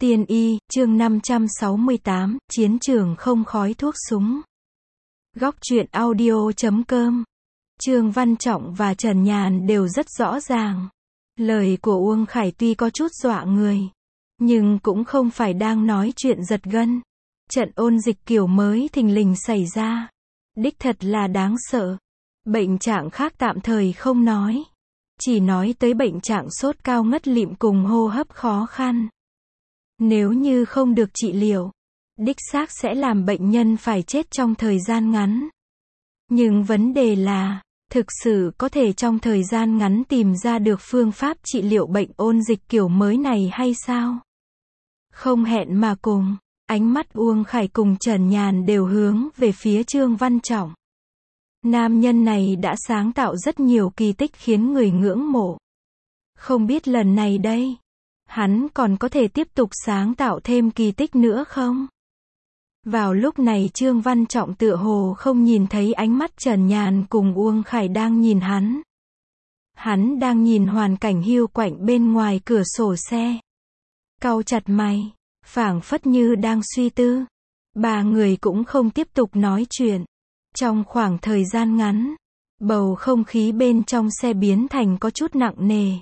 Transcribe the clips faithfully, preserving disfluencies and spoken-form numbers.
Tiên y, chương năm trăm sáu mươi tám, chiến trường không khói thuốc súng. Góc truyện audio chấm com. Trương Văn Trọng và Trần Nhàn đều rất rõ ràng. Lời của Uông Khải tuy có chút dọa người, nhưng cũng không phải đang nói chuyện giật gân. Trận ôn dịch kiểu mới thình lình xảy ra. Đích thật là đáng sợ. Bệnh trạng khác tạm thời không nói. Chỉ nói tới bệnh trạng sốt cao ngất lịm cùng hô hấp khó khăn. Nếu như không được trị liệu, đích xác sẽ làm bệnh nhân phải chết trong thời gian ngắn. Nhưng vấn đề là, thực sự có thể trong thời gian ngắn tìm ra được phương pháp trị liệu bệnh ôn dịch kiểu mới này hay sao? Không hẹn mà cùng, ánh mắt Uông Khải cùng Trần Nhàn đều hướng về phía Trương Văn Trọng. Nam nhân này đã sáng tạo rất nhiều kỳ tích khiến người ngưỡng mộ. Không biết lần này đây, hắn còn có thể tiếp tục sáng tạo thêm kỳ tích nữa không? Vào lúc này Trương Văn Trọng tựa hồ không nhìn thấy ánh mắt Trần Nhàn cùng Uông Khải đang nhìn hắn. Hắn đang nhìn hoàn cảnh hiu quạnh bên ngoài cửa sổ xe. Cau chặt mày, phảng phất như đang suy tư. Ba người cũng không tiếp tục nói chuyện. Trong khoảng thời gian ngắn, bầu không khí bên trong xe biến thành có chút nặng nề.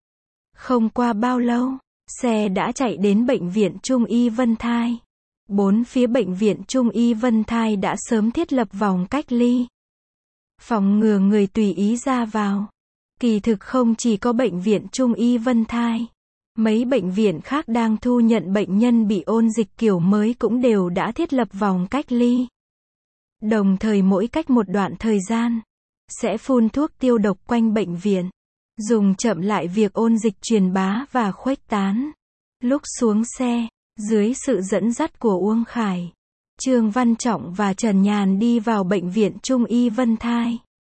Không qua bao lâu, xe đã chạy đến bệnh viện Trung y Vân Thai. Bốn phía bệnh viện Trung y Vân Thai đã sớm thiết lập vòng cách ly, phòng ngừa người tùy ý ra vào. Kỳ thực không chỉ có bệnh viện Trung y Vân Thai, mấy bệnh viện khác đang thu nhận bệnh nhân bị ôn dịch kiểu mới cũng đều đã thiết lập vòng cách ly. Đồng thời mỗi cách một đoạn thời gian, sẽ phun thuốc tiêu độc quanh bệnh viện, dùng chậm lại việc ôn dịch truyền bá và khuếch tán. Lúc xuống xe, dưới sự dẫn dắt của Uông Khải, Trương Văn Trọng và Trần Nhàn đi vào bệnh viện Trung y Vân Thai.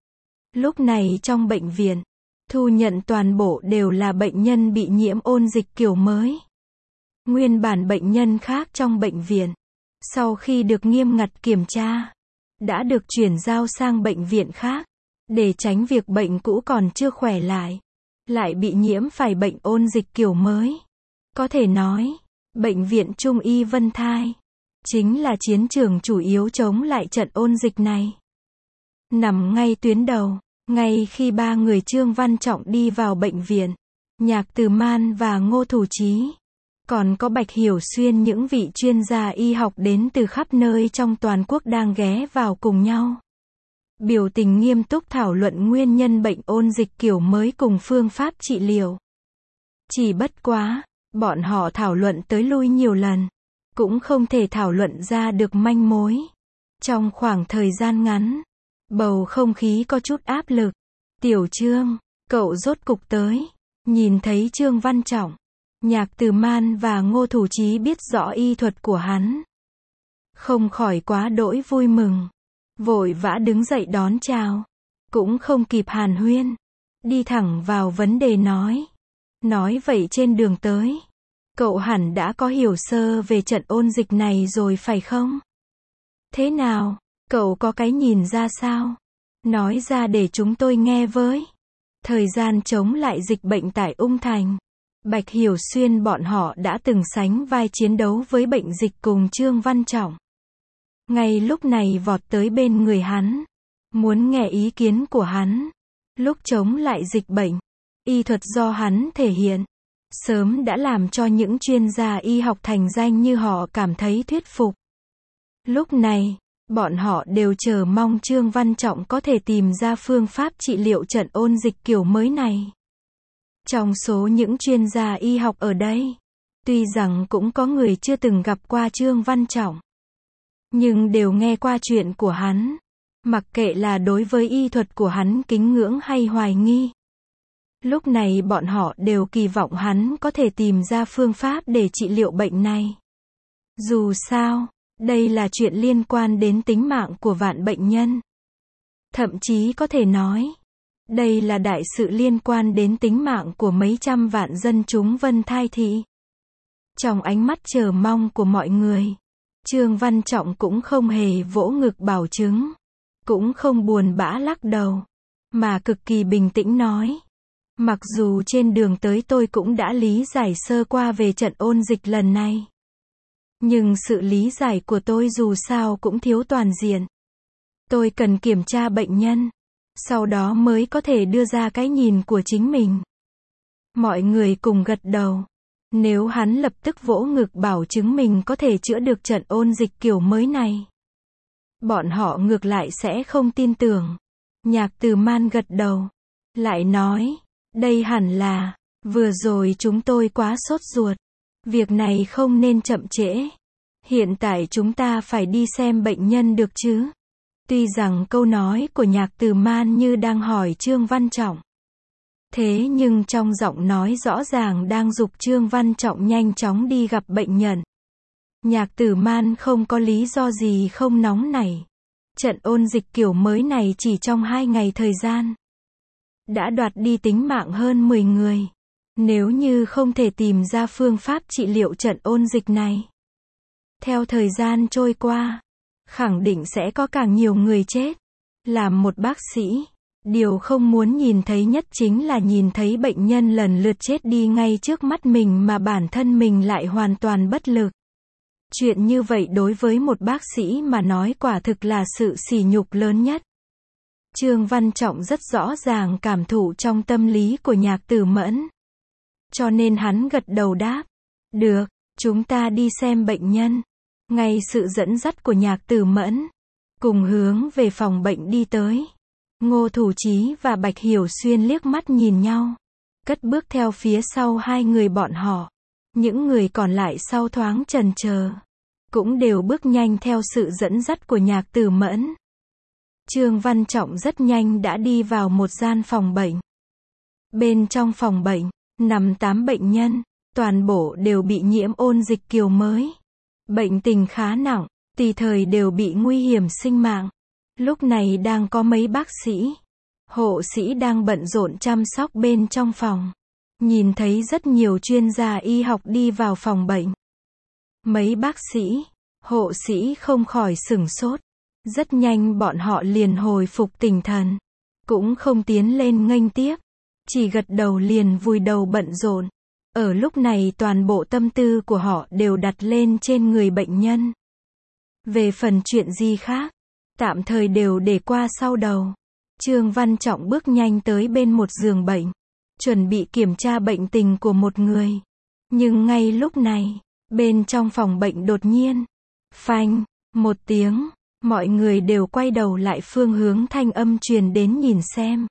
Lúc này trong bệnh viện, thu nhận toàn bộ đều là bệnh nhân bị nhiễm ôn dịch kiểu mới. Nguyên bản bệnh nhân khác trong bệnh viện, sau khi được nghiêm ngặt kiểm tra, đã được chuyển giao sang bệnh viện khác, để tránh việc bệnh cũ còn chưa khỏe lại, lại bị nhiễm phải bệnh ôn dịch kiểu mới. Có thể nói, bệnh viện Trung y Vân Thai chính là chiến trường chủ yếu chống lại trận ôn dịch này. Nằm ngay tuyến đầu, ngay khi ba người Trương Văn Trọng đi vào bệnh viện, Nhạc Từ Man và Ngô Thủ Chí, còn có Bạch Hiểu Xuyên, những vị chuyên gia y học đến từ khắp nơi trong toàn quốc đang ghé vào cùng nhau. Biểu tình nghiêm túc thảo luận nguyên nhân bệnh ôn dịch kiểu mới cùng phương pháp trị liệu. Chỉ bất quá, bọn họ thảo luận tới lui nhiều lần, cũng không thể thảo luận ra được manh mối. Trong khoảng thời gian ngắn, bầu không khí có chút áp lực. Tiểu Trương, cậu rốt cục tới. Nhìn thấy Trương Văn Trọng, Nhạc Từ Man và Ngô Thủ Chí biết rõ y thuật của hắn, không khỏi quá đỗi vui mừng, vội vã đứng dậy đón chào, cũng không kịp hàn huyên, đi thẳng vào vấn đề nói. Nói vậy trên đường tới, cậu hẳn đã có hiểu sơ về trận ôn dịch này rồi phải không? Thế nào, cậu có cái nhìn ra sao? Nói ra để chúng tôi nghe với. Thời gian chống lại dịch bệnh tại Ung Thành, Bạch Hiểu Xuyên bọn họ đã từng sánh vai chiến đấu với bệnh dịch cùng Trương Văn Trọng. Ngay lúc này vọt tới bên người hắn, muốn nghe ý kiến của hắn. Lúc chống lại dịch bệnh, y thuật do hắn thể hiện, sớm đã làm cho những chuyên gia y học thành danh như họ cảm thấy thuyết phục. Lúc này, bọn họ đều chờ mong Trương Văn Trọng có thể tìm ra phương pháp trị liệu trận ôn dịch kiểu mới này. Trong số những chuyên gia y học ở đây, tuy rằng cũng có người chưa từng gặp qua Trương Văn Trọng, nhưng đều nghe qua chuyện của hắn, mặc kệ là đối với y thuật của hắn kính ngưỡng hay hoài nghi. Lúc này bọn họ đều kỳ vọng hắn có thể tìm ra phương pháp để trị liệu bệnh này. Dù sao, đây là chuyện liên quan đến tính mạng của vạn bệnh nhân. Thậm chí có thể nói, đây là đại sự liên quan đến tính mạng của mấy trăm vạn dân chúng Vân Thai thị. Trong ánh mắt chờ mong của mọi người, Trương Văn Trọng cũng không hề vỗ ngực bảo chứng, cũng không buồn bã lắc đầu, mà cực kỳ bình tĩnh nói. Mặc dù trên đường tới tôi cũng đã lý giải sơ qua về trận ôn dịch lần này. Nhưng sự lý giải của tôi dù sao cũng thiếu toàn diện. Tôi cần kiểm tra bệnh nhân. Sau đó mới có thể đưa ra cái nhìn của chính mình. Mọi người cùng gật đầu. Nếu hắn lập tức vỗ ngực bảo chứng mình có thể chữa được trận ôn dịch kiểu mới này, bọn họ ngược lại sẽ không tin tưởng. Nhạc Tử Man gật đầu. Lại nói, đây hẳn là, vừa rồi chúng tôi quá sốt ruột. Việc này không nên chậm trễ. Hiện tại chúng ta phải đi xem bệnh nhân được chứ? Tuy rằng câu nói của Nhạc Tử Man như đang hỏi Trương Văn Trọng. Thế nhưng trong giọng nói rõ ràng đang giục Trương Văn Trọng nhanh chóng đi gặp bệnh nhân. Nhạc Tử Man không có lý do gì không nóng nảy. Trận ôn dịch kiểu mới này chỉ trong hai ngày thời gian đã đoạt đi tính mạng hơn mười người. Nếu như không thể tìm ra phương pháp trị liệu trận ôn dịch này, theo thời gian trôi qua, khẳng định sẽ có càng nhiều người chết. Làm một bác sĩ, điều không muốn nhìn thấy nhất chính là nhìn thấy bệnh nhân lần lượt chết đi ngay trước mắt mình mà bản thân mình lại hoàn toàn bất lực. Chuyện như vậy đối với một bác sĩ mà nói quả thực là sự sỉ nhục lớn nhất. Trương Văn Trọng rất rõ ràng cảm thụ trong tâm lý của Nhạc Tử Mẫn. Cho nên hắn gật đầu đáp. Được, chúng ta đi xem bệnh nhân. Ngay sự dẫn dắt của Nhạc Tử Mẫn, cùng hướng về phòng bệnh đi tới. Ngô Thủ Chí và Bạch Hiểu Xuyên liếc mắt nhìn nhau, cất bước theo phía sau hai người bọn họ. Những người còn lại sau thoáng chần chờ, cũng đều bước nhanh theo sự dẫn dắt của Nhạc Tử Mẫn. Trương Văn Trọng rất nhanh đã đi vào một gian phòng bệnh. Bên trong phòng bệnh, nằm tám bệnh nhân, toàn bộ đều bị nhiễm ôn dịch kiểu mới. Bệnh tình khá nặng, tùy thời đều bị nguy hiểm sinh mạng. Lúc này đang có mấy bác sĩ, hộ sĩ đang bận rộn chăm sóc bên trong phòng. Nhìn thấy rất nhiều chuyên gia y học đi vào phòng bệnh. Mấy bác sĩ, hộ sĩ không khỏi sửng sốt. Rất nhanh bọn họ liền hồi phục tinh thần. Cũng không tiến lên nghênh tiếp. Chỉ gật đầu liền vùi đầu bận rộn. Ở lúc này toàn bộ tâm tư của họ đều đặt lên trên người bệnh nhân. Về phần chuyện gì khác, tạm thời đều để qua sau đầu. Trương Văn Trọng bước nhanh tới bên một giường bệnh, chuẩn bị kiểm tra bệnh tình của một người. Nhưng ngay lúc này, bên trong phòng bệnh đột nhiên, phanh, một tiếng, mọi người đều quay đầu lại phương hướng thanh âm truyền đến nhìn xem.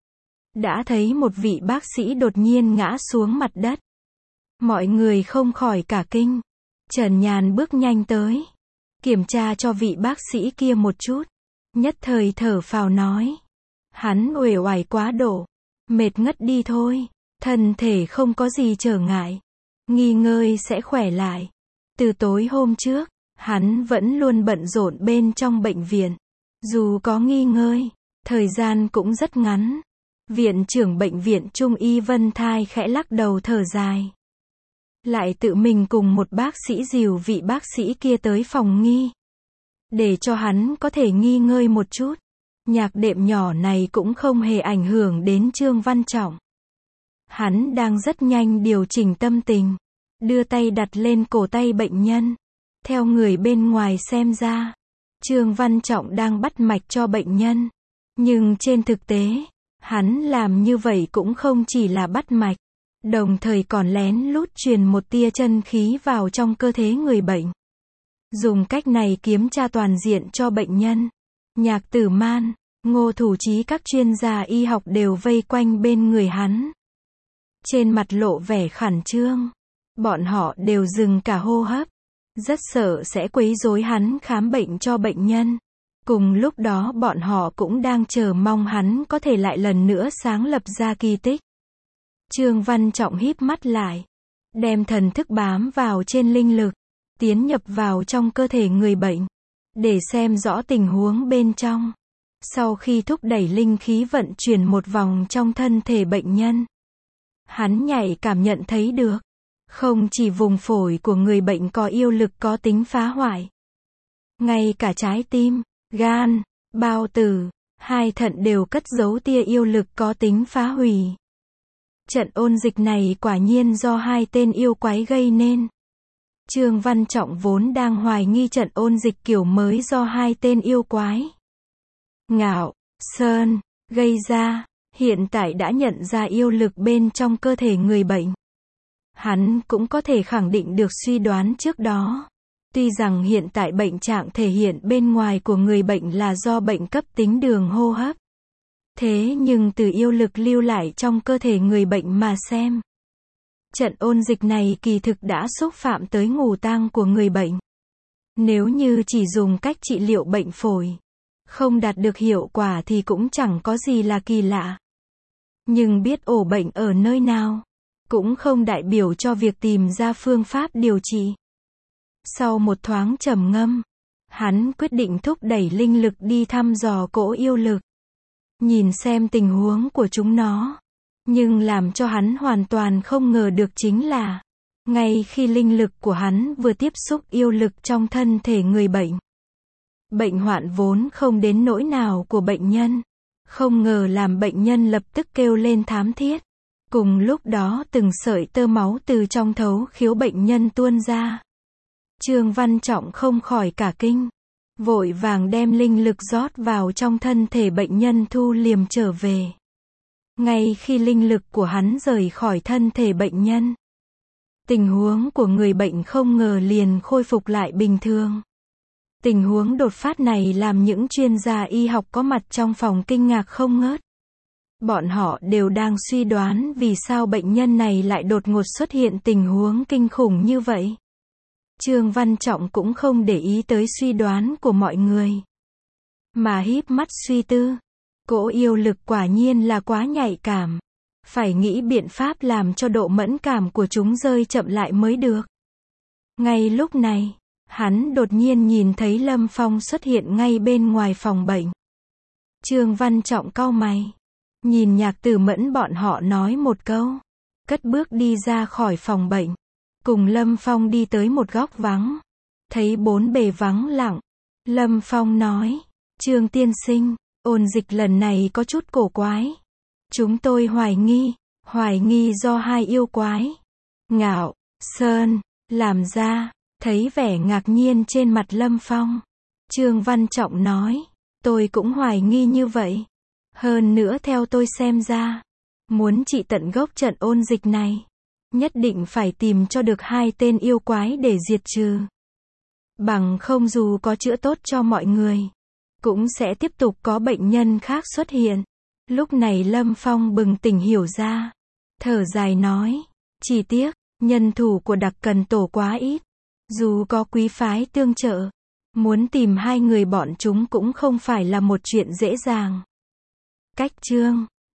Đã thấy một vị bác sĩ đột nhiên ngã xuống mặt đất. Mọi người không khỏi cả kinh. Trần Nhàn bước nhanh tới, kiểm tra cho vị bác sĩ kia một chút. Nhất thời thở phào nói. Hắn uể oải quá độ, mệt ngất đi thôi. Thân thể không có gì trở ngại, nghỉ ngơi sẽ khỏe lại. Từ tối hôm trước, hắn vẫn luôn bận rộn bên trong bệnh viện. Dù có nghỉ ngơi, thời gian cũng rất ngắn. Viện trưởng bệnh viện Trung y Vân Thai khẽ lắc đầu thở dài. Lại tự mình cùng một bác sĩ dìu vị bác sĩ kia tới phòng nghi, để cho hắn có thể nghỉ ngơi một chút. Nhạc đệm nhỏ này cũng không hề ảnh hưởng đến Trương Văn Trọng. Hắn đang rất nhanh điều chỉnh tâm tình, đưa tay đặt lên cổ tay bệnh nhân. Theo người bên ngoài xem ra, Trương Văn Trọng đang bắt mạch cho bệnh nhân. Nhưng trên thực tế, hắn làm như vậy cũng không chỉ là bắt mạch, đồng thời còn lén lút truyền một tia chân khí vào trong cơ thể người bệnh. Dùng cách này kiểm tra toàn diện cho bệnh nhân. Nhạc Tử Man, Ngô Thủ Chí các chuyên gia y học đều vây quanh bên người hắn. Trên mặt lộ vẻ khẩn trương. Bọn họ đều dừng cả hô hấp. Rất sợ sẽ quấy rối hắn khám bệnh cho bệnh nhân. Cùng lúc đó bọn họ cũng đang chờ mong hắn có thể lại lần nữa sáng lập ra kỳ tích. Trương Văn Trọng híp mắt lại, đem thần thức bám vào trên linh lực, tiến nhập vào trong cơ thể người bệnh, để xem rõ tình huống bên trong. Sau khi thúc đẩy linh khí vận chuyển một vòng trong thân thể bệnh nhân, hắn nhạy cảm nhận thấy được, không chỉ vùng phổi của người bệnh có yêu lực có tính phá hoại, ngay cả trái tim, gan, bao tử, hai thận đều cất giấu tia yêu lực có tính phá hủy. Trận ôn dịch này quả nhiên do hai tên yêu quái gây nên. Trương Văn Trọng vốn đang hoài nghi trận ôn dịch kiểu mới do hai tên yêu quái Ngạo, Sơn gây ra, hiện tại đã nhận ra yêu lực bên trong cơ thể người bệnh. Hắn cũng có thể khẳng định được suy đoán trước đó. Tuy rằng hiện tại bệnh trạng thể hiện bên ngoài của người bệnh là do bệnh cấp tính đường hô hấp. Thế nhưng từ yêu lực lưu lại trong cơ thể người bệnh mà xem, trận ôn dịch này kỳ thực đã xúc phạm tới ngũ tạng của người bệnh. Nếu như chỉ dùng cách trị liệu bệnh phổi, không đạt được hiệu quả thì cũng chẳng có gì là kỳ lạ. Nhưng biết ổ bệnh ở nơi nào, cũng không đại biểu cho việc tìm ra phương pháp điều trị. Sau một thoáng trầm ngâm, hắn quyết định thúc đẩy linh lực đi thăm dò cỗ yêu lực. Nhìn xem tình huống của chúng nó. Nhưng làm cho hắn hoàn toàn không ngờ được chính là, ngay khi linh lực của hắn vừa tiếp xúc yêu lực trong thân thể người bệnh, bệnh hoạn vốn không đến nỗi nào của bệnh nhân, không ngờ làm bệnh nhân lập tức kêu lên thảm thiết. Cùng lúc đó từng sợi tơ máu từ trong thấu khiếu bệnh nhân tuôn ra. Trương Văn Trọng không khỏi cả kinh, vội vàng đem linh lực rót vào trong thân thể bệnh nhân thu liềm trở về. Ngay khi linh lực của hắn rời khỏi thân thể bệnh nhân, tình huống của người bệnh không ngờ liền khôi phục lại bình thường. Tình huống đột phát này làm những chuyên gia y học có mặt trong phòng kinh ngạc không ngớt. Bọn họ đều đang suy đoán vì sao bệnh nhân này lại đột ngột xuất hiện tình huống kinh khủng như vậy. Trương Văn Trọng cũng không để ý tới suy đoán của mọi người, mà híp mắt suy tư. Cỗ yêu lực quả nhiên là quá nhạy cảm. Phải nghĩ biện pháp làm cho độ mẫn cảm của chúng rơi chậm lại mới được. Ngay lúc này, hắn đột nhiên nhìn thấy Lâm Phong xuất hiện ngay bên ngoài phòng bệnh. Trương Văn Trọng cau mày, nhìn Nhạc Tử Mẫn bọn họ nói một câu, cất bước đi ra khỏi phòng bệnh, cùng Lâm Phong đi tới một góc vắng. Thấy bốn bề vắng lặng, Lâm Phong nói, Trương tiên sinh, ôn dịch lần này có chút cổ quái. Chúng tôi hoài nghi, hoài nghi do hai yêu quái, Ngạo, Sơn, làm ra. Thấy vẻ ngạc nhiên trên mặt Lâm Phong, Trương Văn Trọng nói, tôi cũng hoài nghi như vậy. Hơn nữa theo tôi xem ra, muốn trị tận gốc trận ôn dịch này, nhất định phải tìm cho được hai tên yêu quái để diệt trừ. Bằng không dù có chữa tốt cho mọi người, cũng sẽ tiếp tục có bệnh nhân khác xuất hiện. Lúc này Lâm Phong bừng tỉnh hiểu ra, thở dài nói, chỉ tiếc, nhân thủ của Đặc Cần Tổ quá ít. Dù có quý phái tương trợ, muốn tìm hai người bọn chúng cũng không phải là một chuyện dễ dàng. Cách chương